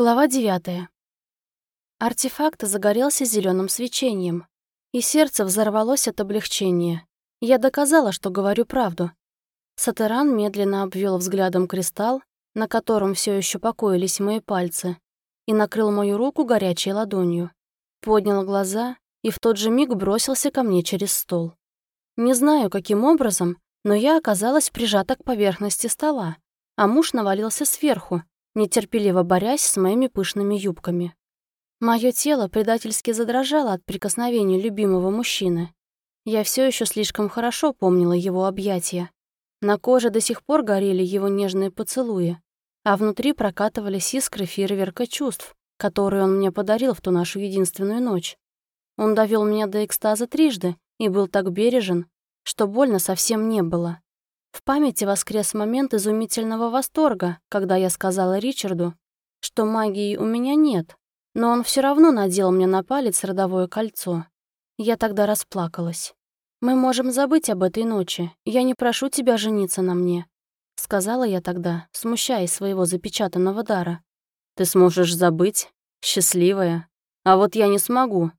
Глава 9. Артефакт загорелся зеленым свечением, и сердце взорвалось от облегчения. Я доказала, что говорю правду. Сатеран медленно обвел взглядом кристалл, на котором все еще покоились мои пальцы, и накрыл мою руку горячей ладонью. Поднял глаза и в тот же миг бросился ко мне через стол. Не знаю, каким образом, но я оказалась прижата к поверхности стола, а муж навалился сверху, нетерпеливо борясь с моими пышными юбками. Мое тело предательски задрожало от прикосновений любимого мужчины. Я все еще слишком хорошо помнила его объятия. На коже до сих пор горели его нежные поцелуи, а внутри прокатывались искры фейерверка чувств, которые он мне подарил в ту нашу единственную ночь. Он довел меня до экстаза трижды и был так бережен, что больно совсем не было. В памяти воскрес момент изумительного восторга, когда я сказала Ричарду, что магии у меня нет, но он все равно надел мне на палец родовое кольцо. Я тогда расплакалась. «Мы можем забыть об этой ночи, я не прошу тебя жениться на мне», — сказала я тогда, смущаясь своего запечатанного дара. «Ты сможешь забыть? Счастливая. А вот я не смогу.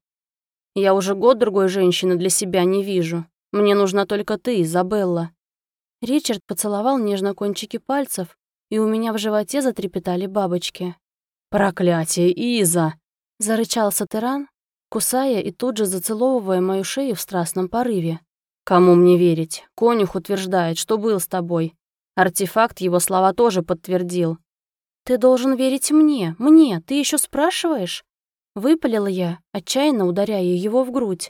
Я уже год другой женщины для себя не вижу. Мне нужна только ты, Изабелла». Ричард поцеловал нежно кончики пальцев, и у меня в животе затрепетали бабочки. «Проклятие, Иза!» — зарычал Сатеран, кусая и тут же зацеловывая мою шею в страстном порыве. «Кому мне верить? Конюх утверждает, что был с тобой. Артефакт его слова тоже подтвердил». «Ты должен верить мне, ты еще спрашиваешь?» — выпалила я, отчаянно ударяя его в грудь.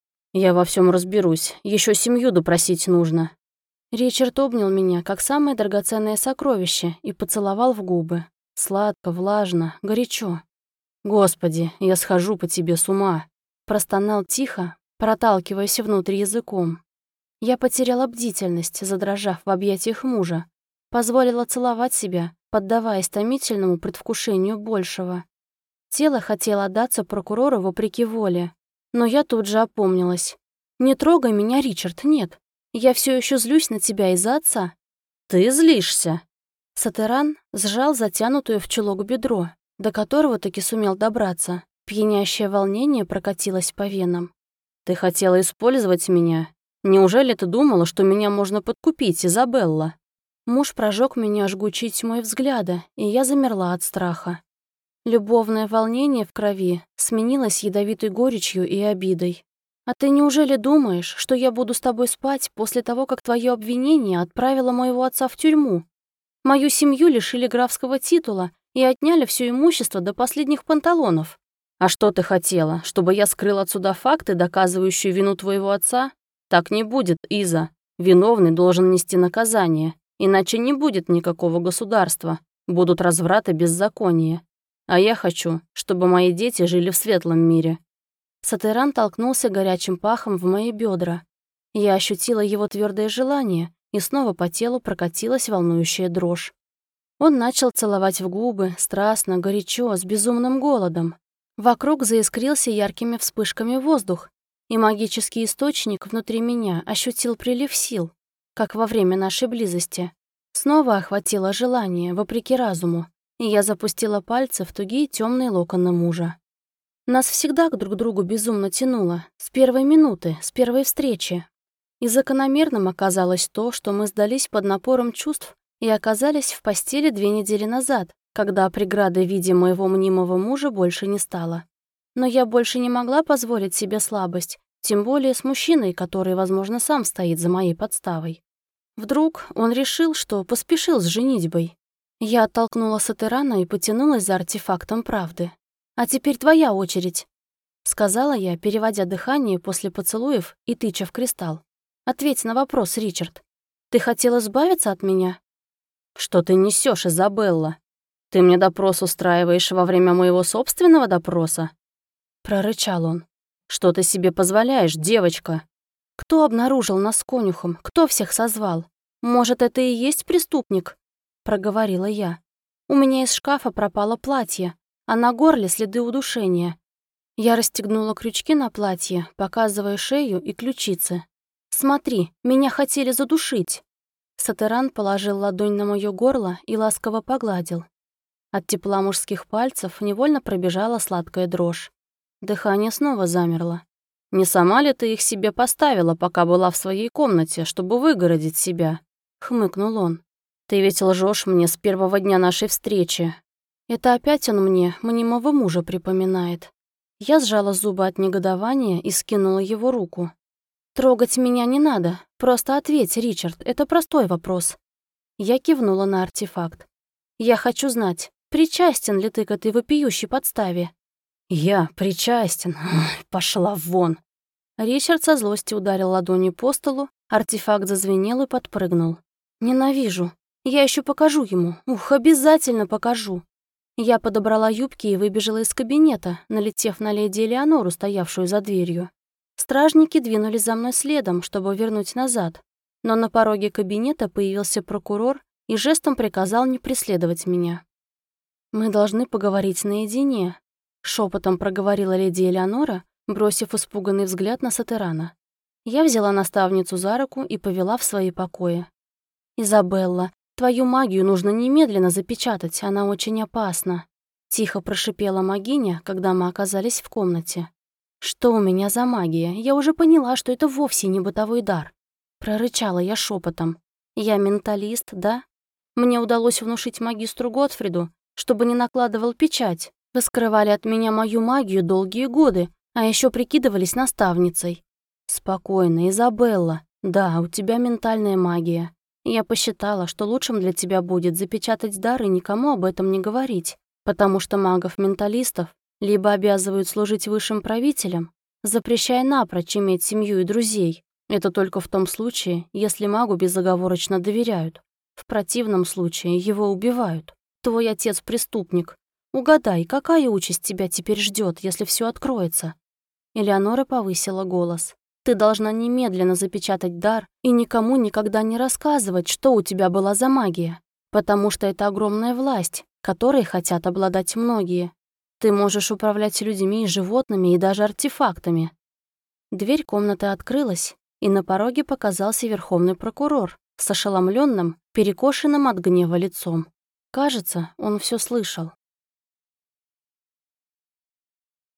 «Я во всем разберусь, еще семью допросить нужно». Ричард обнял меня, как самое драгоценное сокровище, и поцеловал в губы. Сладко, влажно, горячо. «Господи, я схожу по тебе с ума», — простонал тихо, проталкиваясь внутрь языком. Я потеряла бдительность, задрожав в объятиях мужа. Позволила целовать себя, поддаваясь томительному предвкушению большего. Тело хотело отдаться прокурору вопреки воле, но я тут же опомнилась. «Не трогай меня, Ричард, нет. Я все еще злюсь на тебя из-за отца». «Ты злишься?» Сатеран сжал затянутую в чулок бедро, до которого таки сумел добраться. Пьянящее волнение прокатилось по венам. «Ты хотела использовать меня? Неужели ты думала, что меня можно подкупить, Изабелла?» Муж прожег меня жгучей тьмой взгляда, и я замерла от страха. Любовное волнение в крови сменилось ядовитой горечью и обидой. «А ты неужели думаешь, что я буду с тобой спать после того, как твое обвинение отправило моего отца в тюрьму? Мою семью лишили графского титула и отняли все имущество до последних панталонов». «А что ты хотела, чтобы я скрыл отсюда факты, доказывающие вину твоего отца? Так не будет, Иза. Виновный должен нести наказание, иначе не будет никакого государства, будут разврат и беззаконие. А я хочу, чтобы мои дети жили в светлом мире». Сатеран толкнулся горячим пахом в мои бедра. Я ощутила его твердое желание, и снова по телу прокатилась волнующая дрожь. Он начал целовать в губы, страстно, горячо, с безумным голодом. Вокруг заискрился яркими вспышками воздух, и магический источник внутри меня ощутил прилив сил, как во время нашей близости. Снова охватило желание, вопреки разуму, и я запустила пальцы в тугие темные локоны мужа. Нас всегда друг к другу безумно тянуло, с первой минуты, с первой встречи. И закономерным оказалось то, что мы сдались под напором чувств и оказались в постели 2 недели назад, когда преграды в виде моего мнимого мужа больше не стало. Но я больше не могла позволить себе слабость, тем более с мужчиной, который, возможно, сам стоит за моей подставой. Вдруг он решил, что поспешил с женитьбой. Я оттолкнула Сатерана и потянулась за артефактом правды. «А теперь твоя очередь», — сказала я, переводя дыхание после поцелуев и тыча в кристалл. «Ответь на вопрос, Ричард. Ты хотел избавиться от меня?» «Что ты несешь, Изабелла? Ты мне допрос устраиваешь во время моего собственного допроса?» Прорычал он. «Что ты себе позволяешь, девочка?» «Кто обнаружил нас с конюхом? Кто всех созвал? Может, это и есть преступник?» Проговорила я. «У меня из шкафа пропало платье, а на горле следы удушения». Я расстегнула крючки на платье, показывая шею и ключицы. «Смотри, меня хотели задушить». Сатеран положил ладонь на моё горло и ласково погладил. От тепла мужских пальцев невольно пробежала сладкая дрожь. Дыхание снова замерло. «Не сама ли ты их себе поставила, пока была в своей комнате, чтобы выгородить себя?» — хмыкнул он. «Ты ведь лжешь мне с первого дня нашей встречи». Это опять он мне, мнимого мужа, припоминает. Я сжала зубы от негодования и скинула его руку. «Трогать меня не надо. Просто ответь, Ричард, это простой вопрос». Я кивнула на артефакт. «Я хочу знать, причастен ли ты к этой вопиющей подставе?» «Я причастен. Пошла вон». Ричард со злости ударил ладонью по столу, артефакт зазвенел и подпрыгнул. «Ненавижу. Я еще покажу ему. Ух, обязательно покажу». Я подобрала юбки и выбежала из кабинета, налетев на леди Элеонору, стоявшую за дверью. Стражники двинулись за мной следом, чтобы вернуть назад. Но на пороге кабинета появился прокурор и жестом приказал не преследовать меня. «Мы должны поговорить наедине», — шепотом проговорила леди Элеонора, бросив испуганный взгляд на Сатерана. Я взяла наставницу за руку и повела в свои покои. «Изабелла, твою магию нужно немедленно запечатать, она очень опасна», — тихо прошипела магиня, когда мы оказались в комнате. «Что у меня за магия? Я уже поняла, что это вовсе не бытовой дар», — прорычала я шепотом. «Я менталист, да? Мне удалось внушить магистру Готфриду, чтобы не накладывал печать. Вы скрывали от меня мою магию долгие годы, а еще прикидывались наставницей». «Спокойно, Изабелла. Да, у тебя ментальная магия. Я посчитала, что лучшим для тебя будет запечатать дар и никому об этом не говорить, потому что магов-менталистов либо обязывают служить высшим правителям, запрещая напрочь иметь семью и друзей. Это только в том случае, если магу безоговорочно доверяют. В противном случае его убивают. Твой отец преступник. Угадай, какая участь тебя теперь ждет, если все откроется?» Элеонора повысила голос. «Ты должна немедленно запечатать дар и никому никогда не рассказывать, что у тебя была за магия, потому что это огромная власть, которой хотят обладать многие. Ты можешь управлять людьми и животными, и даже артефактами». Дверь комнаты открылась, и на пороге показался верховный прокурор с ошеломленным, перекошенным от гнева лицом. Кажется, он все слышал.